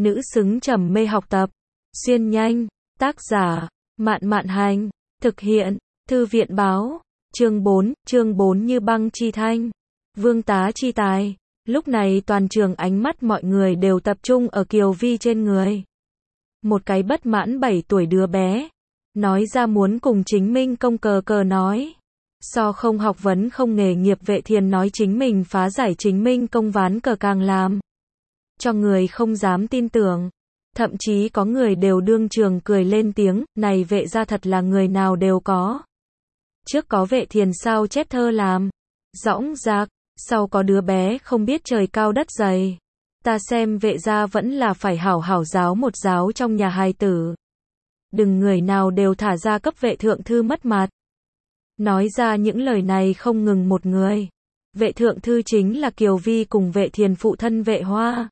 nữ xứng trầm mê học tập. Xuyên nhanh, tác giả, Mạn Mạn Hành, thực hiện, Thư viện báo, chương 4 như băng chi thanh. Vương tá chi tài. Lúc này toàn trường ánh mắt mọi người đều tập trung ở Kiều Vi trên người. Một cái bất mãn 7 tuổi đứa bé, nói ra muốn cùng chính minh công cờ nói. So không học vấn không nghề nghiệp Vệ Thiền nói chính mình phá giải chính minh công ván cờ càng làm cho người không dám tin tưởng. Thậm chí có người đều đương trường cười lên tiếng, này Vệ gia thật là người nào đều có. Trước có Vệ Thiền sao chép thơ làm dõng dạc, sau có đứa bé không biết trời cao đất dày. Ta xem Vệ gia vẫn là phải hảo hảo giáo một giáo trong nhà hài tử. Đừng người nào đều thả ra cấp Vệ thượng thư mất mặt. Nói ra những lời này không ngừng một người. Vệ thượng thư chính là Kiều Vi cùng Vệ Thiền phụ thân Vệ Hoa.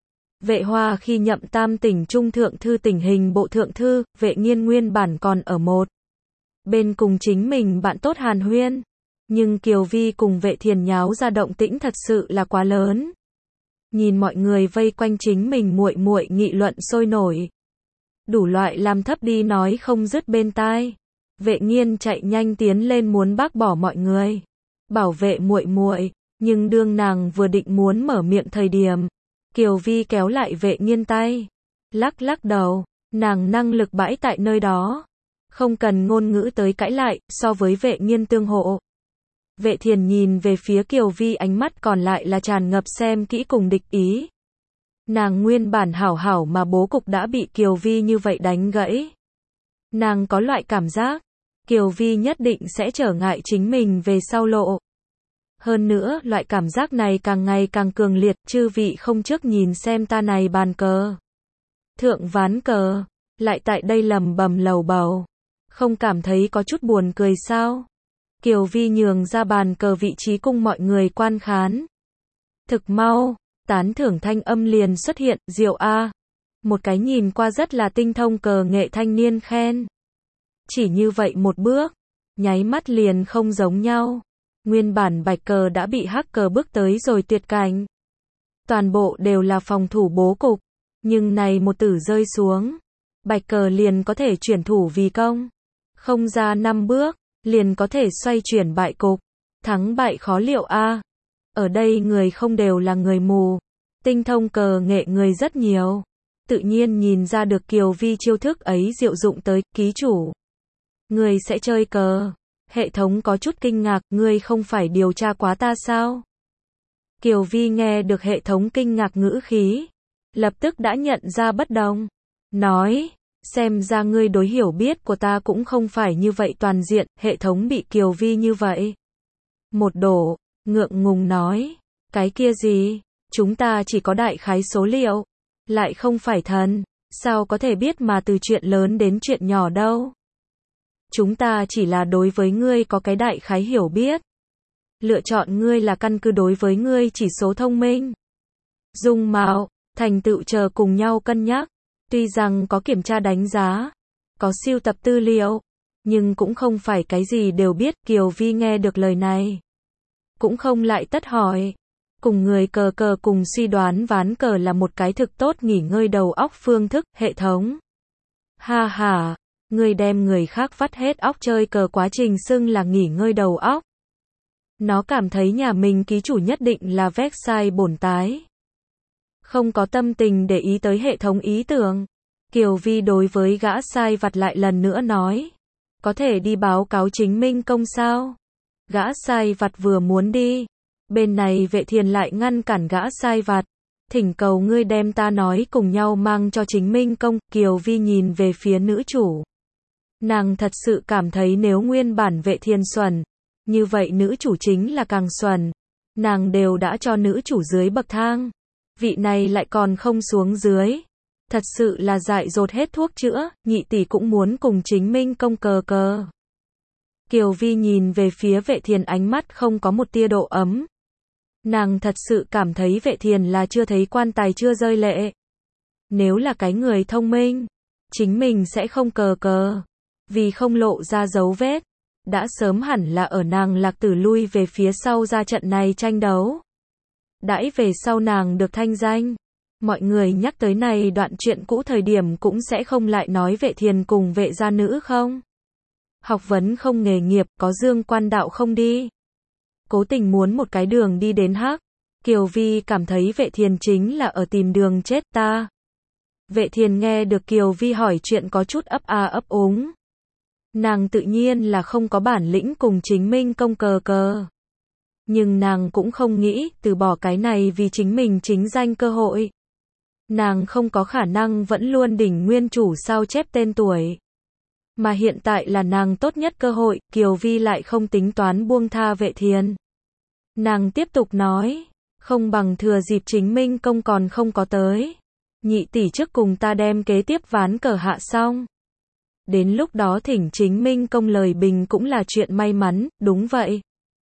Vệ Hoa khi nhậm Tam Tỉnh Trung Thượng thư Tỉnh Hình Bộ Thượng thư, Vệ Nghiên nguyên bản còn ở một bên cùng chính mình bạn tốt hàn huyên. Nhưng Kiều Vi cùng Vệ Thiền nháo ra động tĩnh thật sự là quá lớn. Nhìn mọi người vây quanh chính mình muội muội nghị luận sôi nổi. Đủ loại làm thấp đi nói không dứt bên tai. Vệ Nghiên chạy nhanh tiến lên muốn bác bỏ mọi người, bảo vệ muội muội, nhưng đương nàng vừa định muốn mở miệng thời điểm, Kiều Vi kéo lại Vệ Nghiên tay, lắc lắc đầu, nàng năng lực bãi tại nơi đó, không cần ngôn ngữ tới cãi lại, so với Vệ Nghiên tương hộ. Vệ Thiền nhìn về phía Kiều Vi ánh mắt còn lại là tràn ngập xem kỹ cùng địch ý. Nàng nguyên bản hảo hảo mà bố cục đã bị Kiều Vi như vậy đánh gãy. Nàng có loại cảm giác, Kiều Vi nhất định sẽ trở ngại chính mình về sau lộ. Hơn nữa, loại cảm giác này càng ngày càng cường liệt, chư vị không trước nhìn xem ta này bàn cờ. Thượng ván cờ, lại tại đây lầm bầm lầu bầu. Không cảm thấy có chút buồn cười sao? Kiều Vi nhường ra bàn cờ vị trí cùng mọi người quan khán. Thực mau, tán thưởng thanh âm liền xuất hiện, diệu a. Một cái nhìn qua rất là tinh thông cờ nghệ thanh niên khen. Chỉ như vậy một bước, nháy mắt liền không giống nhau. Nguyên bản bạch cờ đã bị hắc cờ bước tới rồi tuyệt cảnh. Toàn bộ đều là phòng thủ bố cục, nhưng này một tử rơi xuống, bạch cờ liền có thể chuyển thủ vì công. Không ra 5 bước, liền có thể xoay chuyển bại cục. Thắng bại khó liệu a. Ở đây người không đều là người mù, tinh thông cờ nghệ người rất nhiều. Tự nhiên nhìn ra được Kiều Vi chiêu thức ấy diệu dụng tới, ký chủ. Người sẽ chơi cờ. Hệ thống có chút kinh ngạc, ngươi không phải điều tra quá ta sao? Kiều Vi nghe được hệ thống kinh ngạc ngữ khí, lập tức đã nhận ra bất đồng. Nói, xem ra ngươi đối hiểu biết của ta cũng không phải như vậy toàn diện, hệ thống bị Kiều Vi như vậy. Một đổ, ngượng ngùng nói, cái kia gì? Chúng ta chỉ có đại khái số liệu, lại không phải thần, sao có thể biết mà từ chuyện lớn đến chuyện nhỏ đâu? Chúng ta chỉ là đối với ngươi có cái đại khái hiểu biết. Lựa chọn ngươi là căn cứ đối với ngươi chỉ số thông minh, dung mạo, thành tựu chờ cùng nhau cân nhắc. Tuy rằng có kiểm tra đánh giá, có sưu tập tư liệu, nhưng cũng không phải cái gì đều biết. Kiều Vi nghe được lời này, cũng không lại tất hỏi. Cùng người cờ cùng suy đoán ván cờ là một cái thực tốt nghỉ ngơi đầu óc phương thức, hệ thống. Ha ha. Người đem người khác vắt hết óc chơi cờ quá trình xưng là nghỉ ngơi đầu óc. Nó cảm thấy nhà mình ký chủ nhất định là Versailles bổn tái. Không có tâm tình để ý tới hệ thống ý tưởng. Kiều Vi đối với gã sai vặt lại lần nữa nói. Có thể đi báo cáo chính minh công sao? Gã sai vặt vừa muốn đi. Bên này Vệ Thiền lại ngăn cản gã sai vặt. Thỉnh cầu ngươi đem ta nói cùng nhau mang cho chính minh công. Kiều Vi nhìn về phía nữ chủ. Nàng thật sự cảm thấy nếu nguyên bản Vệ Thiền xuẩn, như vậy nữ chủ chính là càng xuẩn. Nàng đều đã cho nữ chủ dưới bậc thang. Vị này lại còn không xuống dưới. Thật sự là dại dột hết thuốc chữa, nhị tỷ cũng muốn cùng chính minh công cờ. Kiều Vi nhìn về phía Vệ Thiền ánh mắt không có một tia độ ấm. Nàng thật sự cảm thấy Vệ Thiền là chưa thấy quan tài chưa rơi lệ. Nếu là cái người thông minh, chính mình sẽ không cờ. Vì không lộ ra dấu vết, đã sớm hẳn là ở nàng Lạc Tử lui về phía sau ra trận này tranh đấu. Đãi về sau nàng được thanh danh, Mọi người nhắc tới này đoạn chuyện cũ thời điểm cũng sẽ không lại nói Vệ Thiền cùng Vệ gia nữ không? Học vấn không nghề nghiệp, có dương quan đạo không đi. Cố tình muốn một cái đường đi đến hắc. Kiều Vi cảm thấy Vệ Thiền chính là ở tìm đường chết ta. Vệ Thiền nghe được Kiều Vi hỏi chuyện có chút ấp a ấp úng. Nàng tự nhiên là không có bản lĩnh cùng chính minh công cờ. Nhưng nàng cũng không nghĩ từ bỏ cái này vì chính mình chính danh cơ hội. Nàng không có khả năng vẫn luôn đỉnh nguyên chủ sao chép tên tuổi. Mà hiện tại là nàng tốt nhất cơ hội, Kiều Vi lại không tính toán buông tha Vệ Thiền. Nàng tiếp tục nói, không bằng thừa dịp chính minh công còn không có tới. Nhị tỷ trước cùng ta đem kế tiếp ván cờ hạ xong. Đến lúc đó thỉnh chính minh công lời bình cũng là chuyện may mắn, đúng vậy.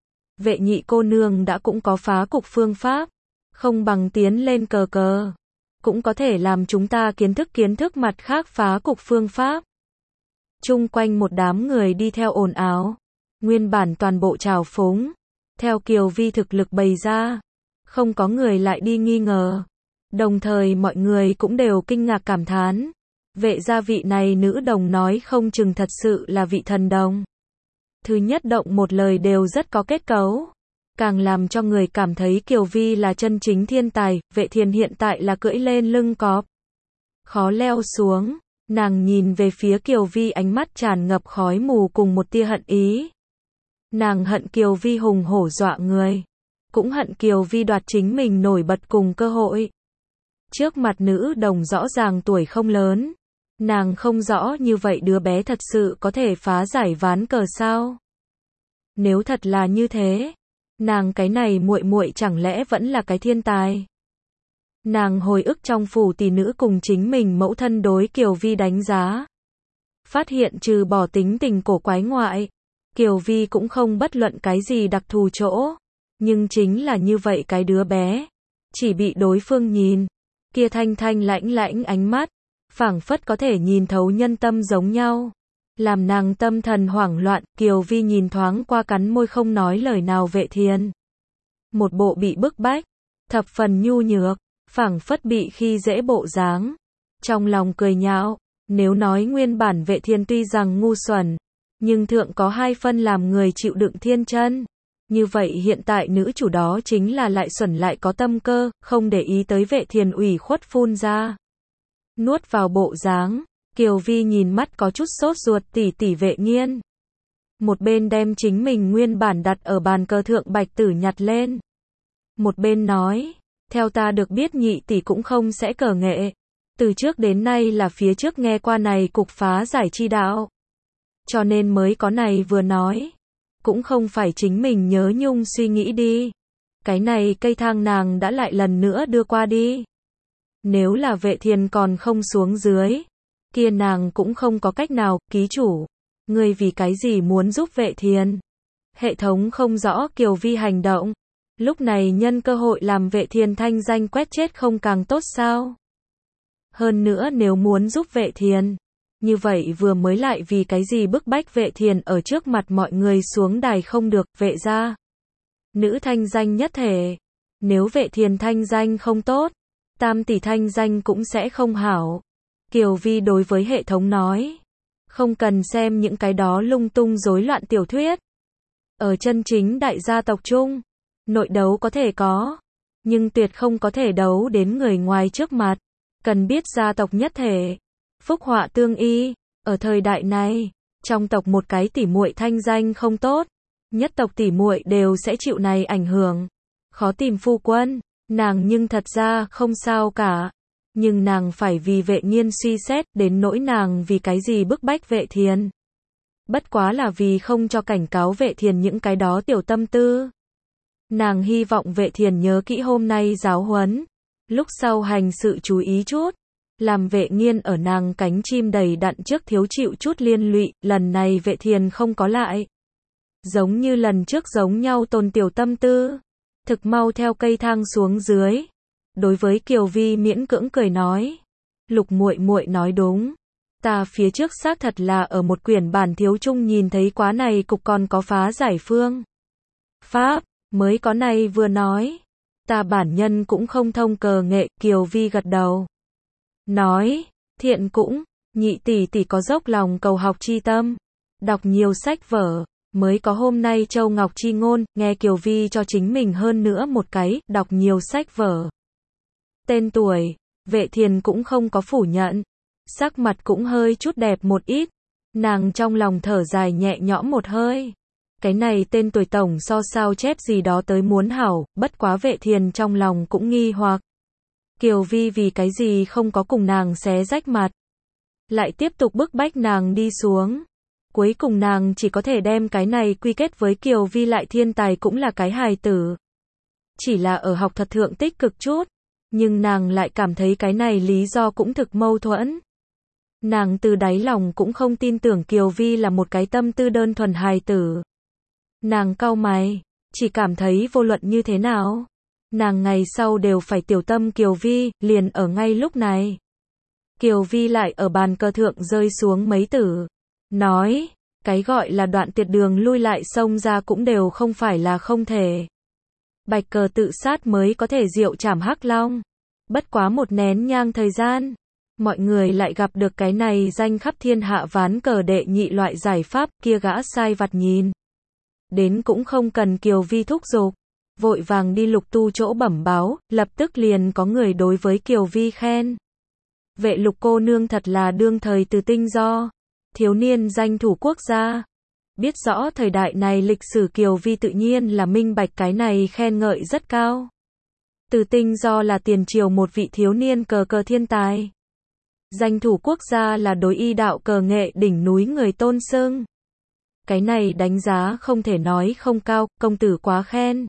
Vệ nhị cô nương đã cũng có phá cục phương pháp. Không bằng tiến lên cờ. Cũng có thể làm chúng ta kiến thức mặt khác phá cục phương pháp. Chung quanh một đám người đi theo ồn ào. Nguyên bản toàn bộ trào phúng. Theo Kiều Vi thực lực bày ra. Không có người lại đi nghi ngờ. Đồng thời mọi người cũng đều kinh ngạc cảm thán. Vệ gia vị này nữ đồng nói không chừng thật sự là vị thần đồng. Thứ nhất động một lời đều rất có kết cấu. Càng làm cho người cảm thấy Kiều Vi là chân chính thiên tài, Vệ Thiền hiện tại là cưỡi lên lưng cọp. Khó leo xuống, nàng nhìn về phía Kiều Vi ánh mắt tràn ngập khói mù cùng một tia hận ý. Nàng hận Kiều Vi hùng hổ dọa người. Cũng hận Kiều Vi đoạt chính mình nổi bật cùng cơ hội. Trước mặt nữ đồng rõ ràng tuổi không lớn. Nàng không rõ như vậy đứa bé thật sự có thể phá giải ván cờ sao? Nếu thật là như thế, nàng cái này muội muội chẳng lẽ vẫn là cái thiên tài? Nàng hồi ức trong phủ tỷ nữ cùng chính mình mẫu thân đối Kiều Vi đánh giá. Phát hiện trừ bỏ tính tình cổ quái ngoại, Kiều Vi cũng không bất luận cái gì đặc thù chỗ. Nhưng chính là như vậy cái đứa bé, chỉ bị đối phương nhìn, kia thanh thanh lãnh ánh mắt, phảng phất có thể nhìn thấu nhân tâm giống nhau. Làm nàng tâm thần hoảng loạn, Kiều Vi nhìn thoáng qua cắn môi không nói lời nào Vệ Thiền. Một bộ bị bức bách, thập phần nhu nhược, phảng phất bị khi dễ bộ dáng. Trong lòng cười nhạo, nếu nói nguyên bản Vệ Thiền tuy rằng ngu xuẩn, nhưng thượng có hai phân làm người chịu đựng thiên chân. Như vậy hiện tại nữ chủ đó chính là lại xuẩn lại có tâm cơ, không để ý tới Vệ Thiền ủy khuất phun ra. Nuốt vào bộ dáng, Kiều Vi nhìn mắt có chút sốt ruột tỷ Vệ Nghiên. Một bên đem chính mình nguyên bản đặt ở bàn cờ thượng bạch tử nhặt lên. Một bên nói, theo ta được biết nhị tỷ cũng không sẽ cờ nghệ. Từ trước đến nay là phía trước nghe qua này cục phá giải chi đạo. Cho nên mới có này vừa nói. Cũng không phải chính mình nhớ nhung suy nghĩ đi. Cái này cây thang nàng đã lại lần nữa đưa qua đi. Nếu là Vệ Thiền còn không xuống dưới, kia nàng cũng không có cách nào, ký chủ. Ngươi vì cái gì muốn giúp Vệ Thiền? Hệ thống không rõ Kiều Vi hành động. Lúc này nhân cơ hội làm Vệ Thiền thanh danh quét chết không càng tốt sao? Hơn nữa nếu muốn giúp Vệ Thiền, như vậy vừa mới lại vì cái gì bức bách Vệ Thiền ở trước mặt mọi người xuống đài không được, Vệ gia nữ thanh danh nhất thể. Nếu Vệ Thiền thanh danh không tốt, tam tỷ thanh danh cũng sẽ không hảo. Kiều Vi đối với hệ thống nói, không cần xem những cái đó lung tung rối loạn tiểu thuyết. Ở chân chính đại gia tộc chung, nội đấu có thể có, nhưng tuyệt không có thể đấu đến người ngoài trước mặt. Cần biết gia tộc nhất thể, phúc họa tương y. Ở thời đại này, trong tộc một cái tỷ muội thanh danh không tốt, nhất tộc tỷ muội đều sẽ chịu này ảnh hưởng. Khó tìm phu quân, nàng nhưng thật ra không sao cả. Nhưng nàng phải vì Vệ Nghiên suy xét, đến nỗi nàng vì cái gì bức bách Vệ Thiền. Bất quá là vì không cho cảnh cáo Vệ Thiền những cái đó tiểu tâm tư. Nàng hy vọng Vệ Thiền nhớ kỹ hôm nay giáo huấn, lúc sau hành sự chú ý chút, làm Vệ Nghiên ở nàng cánh chim đầy đặn trước thiếu chịu chút liên lụy. Lần này Vệ Thiền không có lại, giống như lần trước giống nhau tồn tiểu tâm tư, thực mau theo cây thang xuống dưới. Đối với Kiều Vi miễn cưỡng cười nói, Lục muội muội nói đúng, ta phía trước xác thật là ở một quyển bản thiếu chung nhìn thấy quá này cục còn có phá giải phương pháp, mới có này vừa nói. Ta bản nhân cũng không thông cờ nghệ, Kiều Vi gật đầu. Nói, thiện cũng, nhị tỷ tỷ có dốc lòng cầu học chi tâm, đọc nhiều sách vở, mới có hôm nay Châu Ngọc chi ngôn, nghe Kiều Vi cho chính mình hơn nữa một cái, đọc nhiều sách vở. Tên tuổi, Vệ Thiền cũng không có phủ nhận, sắc mặt cũng hơi chút đẹp một ít, nàng trong lòng thở dài nhẹ nhõm một hơi. Cái này tên tuổi tổng so sao chép gì đó tới muốn hảo, bất quá Vệ Thiền trong lòng cũng nghi hoặc. Kiều Vi vì cái gì không có cùng nàng xé rách mặt, lại tiếp tục bức bách nàng đi xuống. Cuối cùng nàng chỉ có thể đem cái này quy kết với Kiều Vi lại thiên tài cũng là cái hài tử. Chỉ là ở học thuật thượng tích cực chút, nhưng nàng lại cảm thấy cái này lý do cũng thực mâu thuẫn. Nàng từ đáy lòng cũng không tin tưởng Kiều Vi là một cái tâm tư đơn thuần hài tử. Nàng cau mày, chỉ cảm thấy vô luận như thế nào, nàng ngày sau đều phải tiểu tâm Kiều Vi, liền ở ngay lúc này. Kiều Vi lại ở bàn cờ thượng rơi xuống mấy tử, nói, cái gọi là đoạn tuyệt đường lui lại xông ra cũng đều không phải là không thể. Bạch cờ tự sát mới có thể diệu trảm Hắc Long. Bất quá một nén nhang thời gian, mọi người lại gặp được cái này danh khắp thiên hạ ván cờ đệ nhị loại giải pháp, kia gã sai vặt nhìn đến cũng không cần Kiều Vi thúc giục, vội vàng đi Lục Tu chỗ bẩm báo, lập tức liền có người đối với Kiều Vi khen. Vệ Lục cô nương thật là đương thời từ tinh do, thiếu niên danh thủ quốc gia. Biết rõ thời đại này lịch sử Kiều Vi tự nhiên là minh bạch cái này khen ngợi rất cao. Từ tinh do là tiền triều một vị thiếu niên cờ thiên tài. Danh thủ quốc gia là đối y đạo cờ nghệ đỉnh núi người tôn xưng. Cái này đánh giá không thể nói không cao, công tử quá khen.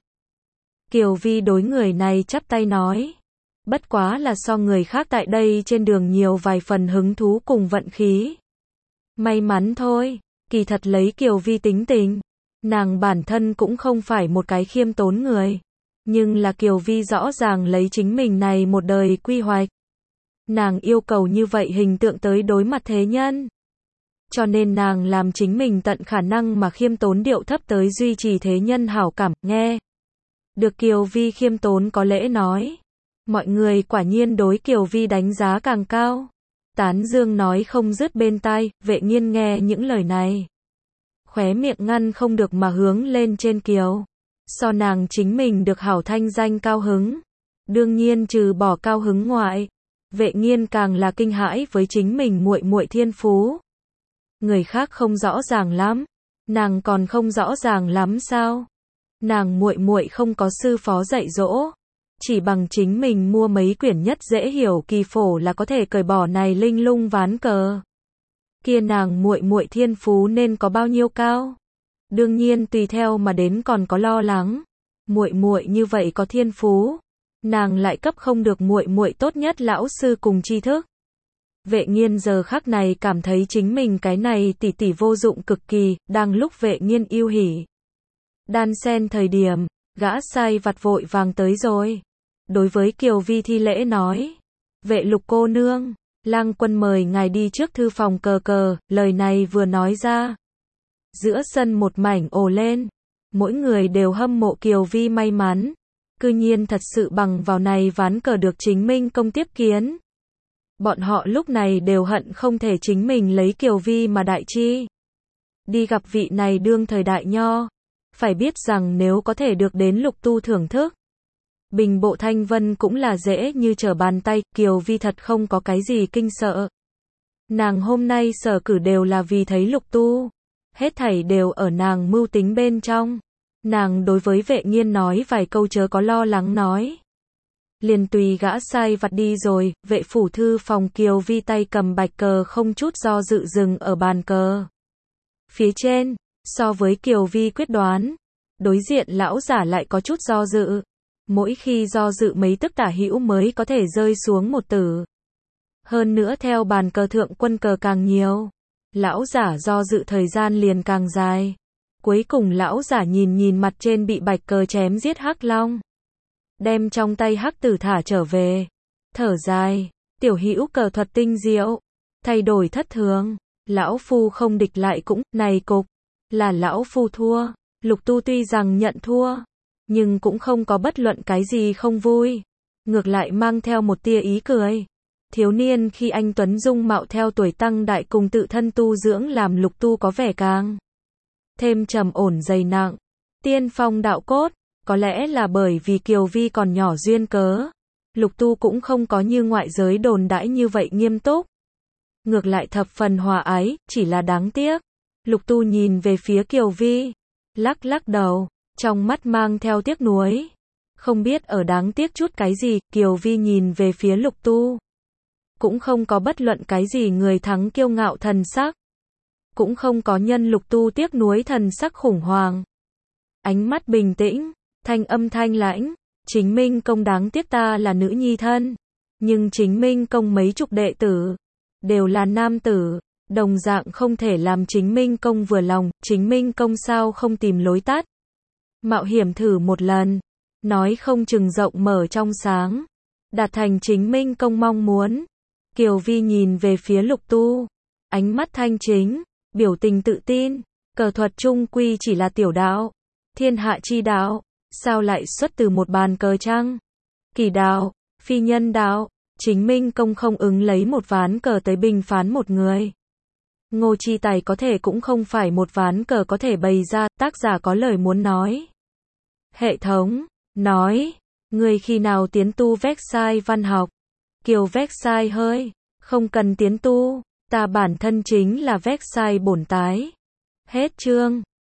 Kiều Vi đối người này chắp tay nói. Bất quá là so người khác tại đây trên đường nhiều vài phần hứng thú cùng vận khí. May mắn thôi, kỳ thật lấy Kiều Vi tính tình, nàng bản thân cũng không phải một cái khiêm tốn người. Nhưng là Kiều Vi rõ ràng lấy chính mình này một đời quy hoạch. Nàng yêu cầu như vậy hình tượng tới đối mặt thế nhân. Cho nên nàng làm chính mình tận khả năng mà khiêm tốn điệu thấp tới duy trì thế nhân hảo cảm, nghe. Được Kiều Vi khiêm tốn có lễ nói. Mọi người quả nhiên đối Kiều Vi đánh giá càng cao. Tán dương nói không dứt bên tai, Vệ Nghiên nghe những lời này. Khóe miệng ngăn không được mà hướng lên trên Kiều. So nàng chính mình được hảo thanh danh cao hứng. Đương nhiên trừ bỏ cao hứng ngoại, Vệ Nghiên càng là kinh hãi với chính mình muội muội thiên phú. Người khác không rõ ràng lắm, nàng còn không rõ ràng lắm sao? Nàng muội muội không có sư phó dạy dỗ, chỉ bằng chính mình mua mấy quyển nhất dễ hiểu kỳ phổ là có thể cởi bỏ này linh lung ván cờ. Kia nàng muội muội thiên phú nên có bao nhiêu cao? Đương nhiên tùy theo mà đến còn có lo lắng. Muội muội như vậy có thiên phú, nàng lại cấp không được muội muội tốt nhất lão sư cùng tri thức. Vệ Nghiên giờ khắc này cảm thấy chính mình cái này tỷ tỷ vô dụng cực kỳ, đang lúc Vệ Nghiên yêu hỉ. Đan sen thời điểm, gã sai vặt vội vàng tới rồi. Đối với Kiều Vi thi lễ nói, Vệ Lục cô nương, lang quân mời ngài đi trước thư phòng cờ, lời này vừa nói ra. Giữa sân một mảnh ồ lên, mỗi người đều hâm mộ Kiều Vi may mắn, cư nhiên thật sự bằng vào này ván cờ được chính minh công tiếp kiến. Bọn họ lúc này đều hận không thể chính mình lấy Kiều Vi mà đại chi. Đi gặp vị này đương thời đại nho, phải biết rằng nếu có thể được đến Lục Tu thưởng thức, bình bộ thanh vân cũng là dễ như trở bàn tay, Kiều Vi thật không có cái gì kinh sợ. Nàng hôm nay sở cử đều là vì thấy Lục Tu, hết thảy đều ở nàng mưu tính bên trong. Nàng đối với Vệ Nghiên nói vài câu chớ có lo lắng nói. Liền tùy gã sai vặt đi rồi, vệ phủ thư phòng Kiều Vi tay cầm bạch cờ không chút do dự dừng ở bàn cờ. Phía trên, so với Kiều Vi quyết đoán, đối diện lão giả lại có chút do dự. Mỗi khi do dự mấy tức tả hữu mới có thể rơi xuống một tử. Hơn nữa theo bàn cờ thượng quân cờ càng nhiều, lão giả do dự thời gian liền càng dài. Cuối cùng lão giả nhìn mặt trên bị bạch cờ chém giết Hắc Long, đem trong tay hắc tử thả trở về, thở dài, tiểu hữu cờ thuật tinh diệu, thay đổi thất thường, lão phu không địch lại cũng, này cục, là lão phu thua. Lục Tu tuy rằng nhận thua, nhưng cũng không có bất luận cái gì không vui. Ngược lại mang theo một tia ý cười. Thiếu niên khi anh tuấn dung mạo theo tuổi tăng đại cùng tự thân tu dưỡng làm Lục Tu có vẻ càng thêm trầm ổn dày nặng. Tiên phong đạo cốt, có lẽ là bởi vì Kiều Vi còn nhỏ duyên cớ. Lục Tu cũng không có như ngoại giới đồn đãi như vậy nghiêm túc. Ngược lại thập phần hòa ái, chỉ là đáng tiếc. Lục Tu nhìn về phía Kiều Vi, lắc lắc đầu, trong mắt mang theo tiếc nuối. Không biết ở đáng tiếc chút cái gì, Kiều Vi nhìn về phía Lục Tu. Cũng không có bất luận cái gì người thắng kiêu ngạo thần sắc. Cũng không có nhân Lục Tu tiếc nuối thần sắc khủng hoảng. Ánh mắt bình tĩnh, thanh âm thanh lãnh, Chính Minh Công đáng tiếc ta là nữ nhi thân. Nhưng Chính Minh Công mấy chục đệ tử, đều là nam tử, đồng dạng không thể làm Chính Minh Công vừa lòng, Chính Minh Công sao không tìm lối tắt. Mạo hiểm thử một lần, nói không chừng rộng mở trong sáng, đạt thành Chính Minh Công mong muốn. Kiều Vi nhìn về phía Lục Tu, ánh mắt thanh chính, biểu tình tự tin, cờ thuật trung quy chỉ là tiểu đạo, thiên hạ chi đạo, sao lại xuất từ một bàn cờ chăng? Kỳ đạo, phi nhân đạo, Chính Minh Công không ứng lấy một ván cờ tới bình phán một người. Ngô Chi Tài có thể cũng không phải một ván cờ có thể bày ra, tác giả có lời muốn nói. Hệ thống, nói, người khi nào tiến tu Vexai văn học? Kiều Vexai hơi, không cần tiến tu, ta bản thân chính là Vexai bổn tái. Hết chương.